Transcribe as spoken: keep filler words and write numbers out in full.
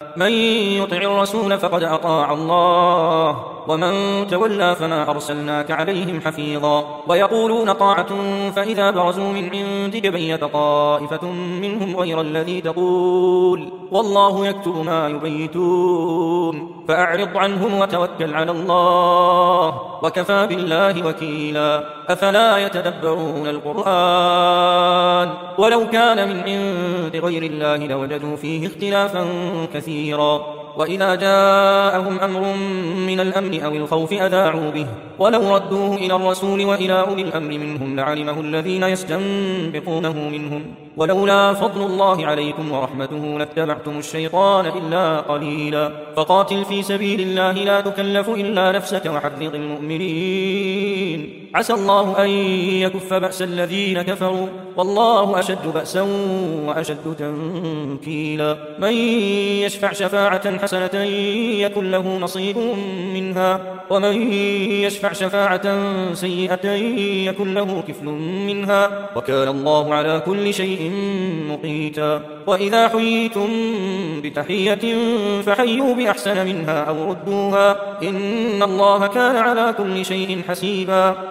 من يطع الرسول فقد أطاع الله ومن تولى فما أرسلناك عليهم حفيظا ويقولون طاعة فإذا برزوا من عندك بيت طائفة منهم غير الذي تقول والله يكتب ما يبيتون فأعرض عنهم وتوكل على الله وكفى بالله وكيلا أفلا يتدبرون القرآن ولو كان من عند غير الله لوجدوا فيه اختلافا كثيرا وإذا جاءهم أمر من الأمن أو الخوف أذاعوا به ولو ردوه إلى الرسول وإلى أولي الأمر منهم لعلمه الذين يستنبطونه منهم ولولا فضل الله عليكم ورحمته لاتبعتم الشيطان إلا قليلا فقاتل في سبيل الله لا تكلف إلا نفسك وحرض المؤمنين عسى الله أن يكف بأس الذين كفروا والله أشد بأسا وأشد تنكيلا من يشفع شفاعة حسنة يكن له نصيب منها ومن يشفع شفاعة سيئة يكن له كفل منها وكان الله على كل شيء مقيتا وإذا حييتم بتحية فحيوا بأحسن منها أو ردوها إن الله كان على كل شيء حسيبا